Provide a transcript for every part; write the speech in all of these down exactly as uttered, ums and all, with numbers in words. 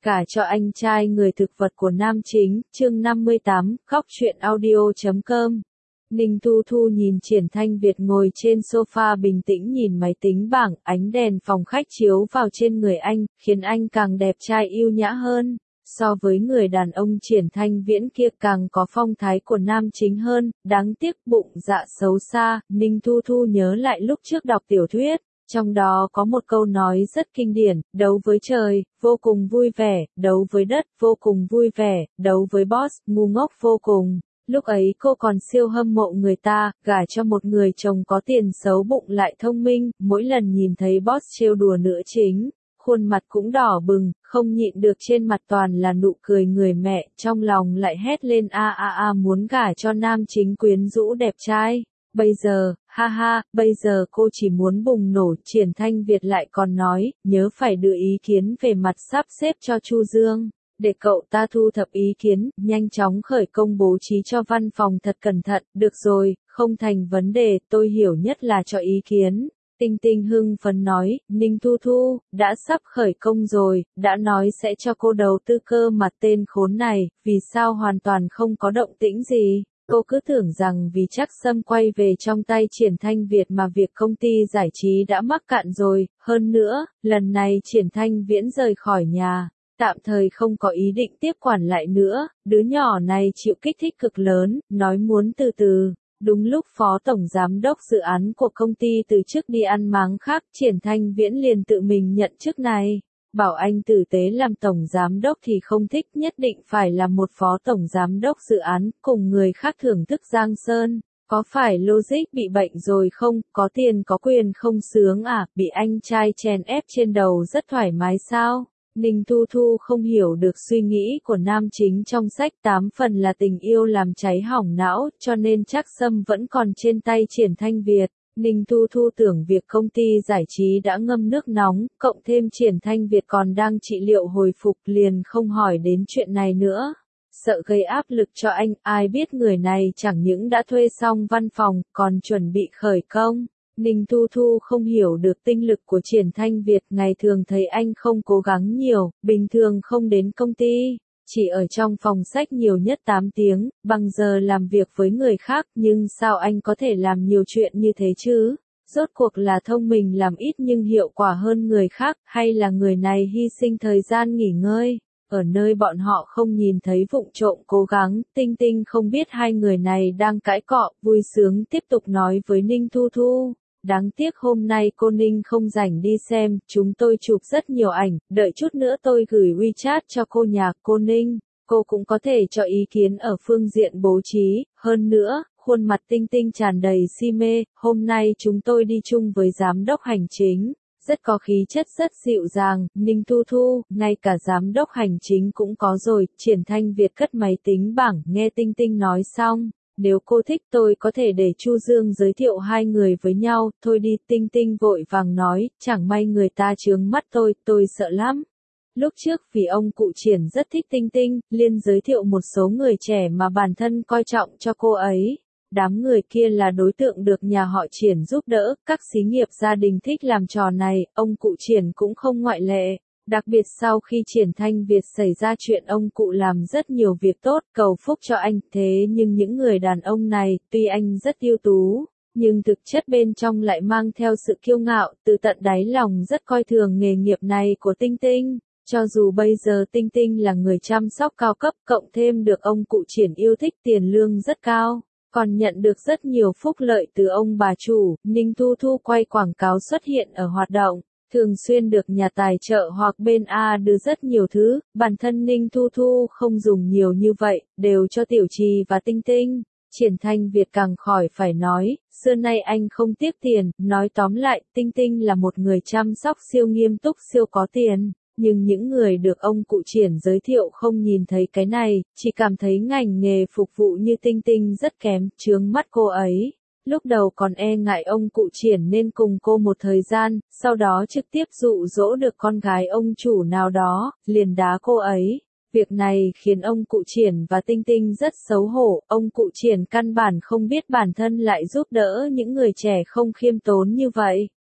Gả cho anh trai người thực vật của nam chính, chương năm mươi tám, khóc chuyện audio chấm com. Ninh Thu Thu nhìn Triển Thanh Việt ngồi trên sofa bình tĩnh nhìn máy tính bảng, ánh đèn phòng khách chiếu vào trên người anh, khiến anh càng đẹp trai yêu nhã hơn. So với người đàn ông Triển Thanh Viễn kia càng có phong thái của nam chính hơn, đáng tiếc bụng dạ xấu xa. Ninh Thu Thu nhớ lại lúc trước đọc tiểu thuyết. Trong đó có một câu nói rất kinh điển, đấu với trời, vô cùng vui vẻ, đấu với đất, vô cùng vui vẻ, đấu với boss, ngu ngốc vô cùng. Lúc ấy cô còn siêu hâm mộ người ta, gả cho một người chồng có tiền xấu bụng lại thông minh, mỗi lần nhìn thấy boss trêu đùa nữ chính, khuôn mặt cũng đỏ bừng, không nhịn được trên mặt toàn là nụ cười người mẹ, trong lòng lại hét lên a a a muốn gả cho nam chính quyến rũ đẹp trai. Bây giờ, ha ha, bây giờ cô chỉ muốn bùng nổ. Triển Thanh Việt lại còn nói, nhớ phải đưa ý kiến về mặt sắp xếp cho Chu Dương, để cậu ta thu thập ý kiến, nhanh chóng khởi công bố trí cho văn phòng thật cẩn thận. Được rồi, không thành vấn đề, tôi hiểu nhất là cho ý kiến. Tinh Tinh hưng phấn nói, Ninh Thu Thu, đã sắp khởi công rồi, đã nói sẽ cho cô đầu tư cơ mà tên khốn này, vì sao hoàn toàn không có động tĩnh gì. Cô cứ tưởng rằng vì chắc Sâm quay về trong tay Triển Thanh Việt mà việc công ty giải trí đã mắc cạn rồi, hơn nữa, lần này Triển Thanh Viễn rời khỏi nhà, tạm thời không có ý định tiếp quản lại nữa, đứa nhỏ này chịu kích thích cực lớn, nói muốn từ từ. Đúng lúc phó tổng giám đốc dự án của công ty từ chức đi ăn máng khác, Triển Thanh Viễn liền tự mình nhận chức này. Bảo anh tử tế làm tổng giám đốc thì không thích, nhất định phải là một phó tổng giám đốc dự án, cùng người khác thưởng thức giang sơn. Có phải logic bị bệnh rồi không, có tiền có quyền không sướng à, bị anh trai chèn ép trên đầu rất thoải mái sao? Ninh Thu Thu không hiểu được suy nghĩ của nam chính trong sách, tám phần là tình yêu làm cháy hỏng não, cho nên chắc Sâm vẫn còn trên tay Triển Thanh Việt. Ninh Thu Thu tưởng việc công ty giải trí đã ngâm nước nóng, cộng thêm Triển Thanh Việt còn đang trị liệu hồi phục liền không hỏi đến chuyện này nữa. Sợ gây áp lực cho anh, ai biết người này chẳng những đã thuê xong văn phòng, còn chuẩn bị khởi công. Ninh Thu Thu không hiểu được tinh lực của Triển Thanh Việt, ngày thường thấy anh không cố gắng nhiều, bình thường không đến công ty, chỉ ở trong phòng sách nhiều nhất tám tiếng, bằng giờ làm việc với người khác, nhưng sao anh có thể làm nhiều chuyện như thế chứ? Rốt cuộc là thông minh làm ít nhưng hiệu quả hơn người khác, hay là người này hy sinh thời gian nghỉ ngơi? Ở nơi bọn họ không nhìn thấy vụng trộm cố gắng, Tinh Tinh không biết hai người này đang cãi cọ, vui sướng tiếp tục nói với Ninh Thu Thu. Đáng tiếc hôm nay cô Ninh không rảnh đi xem, chúng tôi chụp rất nhiều ảnh, đợi chút nữa tôi gửi WeChat cho cô nhà cô Ninh, cô cũng có thể cho ý kiến ở phương diện bố trí, hơn nữa, khuôn mặt Tinh Tinh tràn đầy si mê, hôm nay chúng tôi đi chung với giám đốc hành chính, rất có khí chất rất dịu dàng. Ninh Thu Thu, ngay cả giám đốc hành chính cũng có rồi. Triển Thanh Việt cất máy tính bảng, nghe Tinh Tinh nói xong. Nếu cô thích tôi có thể để Chu Dương giới thiệu hai người với nhau, thôi đi. Tinh Tinh vội vàng nói, chẳng may người ta chướng mắt tôi, tôi sợ lắm. Lúc trước vì ông cụ Triển rất thích Tinh Tinh, liền giới thiệu một số người trẻ mà bản thân coi trọng cho cô ấy. Đám người kia là đối tượng được nhà họ Triển giúp đỡ, các xí nghiệp gia đình thích làm trò này, ông cụ Triển cũng không ngoại lệ. Đặc biệt sau khi Triển Thanh Việt xảy ra chuyện, ông cụ làm rất nhiều việc tốt, cầu phúc cho anh. Thế nhưng những người đàn ông này, tuy anh rất ưu tú, nhưng thực chất bên trong lại mang theo sự kiêu ngạo, từ tận đáy lòng rất coi thường nghề nghiệp này của Tinh Tinh. Cho dù bây giờ Tinh Tinh là người chăm sóc cao cấp, cộng thêm được ông cụ Triển yêu thích, tiền lương rất cao, còn nhận được rất nhiều phúc lợi từ ông bà chủ. Ninh Thu Thu quay quảng cáo xuất hiện ở hoạt động, thường xuyên được nhà tài trợ hoặc bên A đưa rất nhiều thứ, bản thân Ninh Thu Thu không dùng nhiều như vậy, đều cho Tiểu Trì và Tinh Tinh. Triển Thanh Việt càng khỏi phải nói, xưa nay anh không tiếc tiền, nói tóm lại, Tinh Tinh là một người chăm sóc siêu nghiêm túc siêu có tiền. Nhưng những người được ông cụ Triển giới thiệu không nhìn thấy cái này, chỉ cảm thấy ngành nghề phục vụ như Tinh Tinh rất kém, chướng mắt cô ấy. Lúc đầu còn e ngại ông cụ Triển nên cùng cô một thời gian, sau đó trực tiếp dụ dỗ được con gái ông chủ nào đó, liền đá cô ấy. Việc này khiến ông cụ Triển và Tinh Tinh rất xấu hổ, ông cụ Triển căn bản không biết bản thân lại giúp đỡ những người trẻ không khiêm tốn như vậy.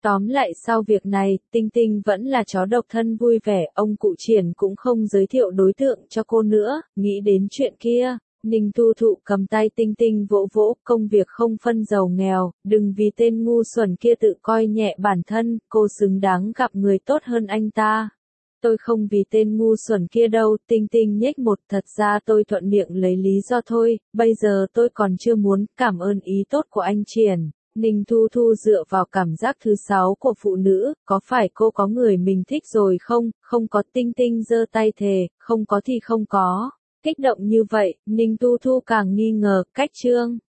Tóm lại sau việc này, Tinh Tinh vẫn là chó độc thân vui vẻ, ông cụ Triển cũng không giới thiệu đối tượng cho cô nữa, nghĩ đến chuyện kia. Ninh Thu Thụ cầm tay Tinh Tinh vỗ vỗ, công việc không phân giàu nghèo, đừng vì tên ngu xuẩn kia tự coi nhẹ bản thân, cô xứng đáng gặp người tốt hơn anh ta. Tôi không vì tên ngu xuẩn kia đâu, Tinh Tinh nhếch một, thật ra tôi thuận miệng lấy lý do thôi, bây giờ tôi còn chưa muốn, cảm ơn ý tốt của anh Triển. Ninh Thu Thu dựa vào cảm giác thứ sáu của phụ nữ, có phải cô có người mình thích rồi không, không có. Tinh Tinh giơ tay thề, không có thì không có. Kích động như vậy, Ninh Thu Thu càng nghi ngờ, cách Trương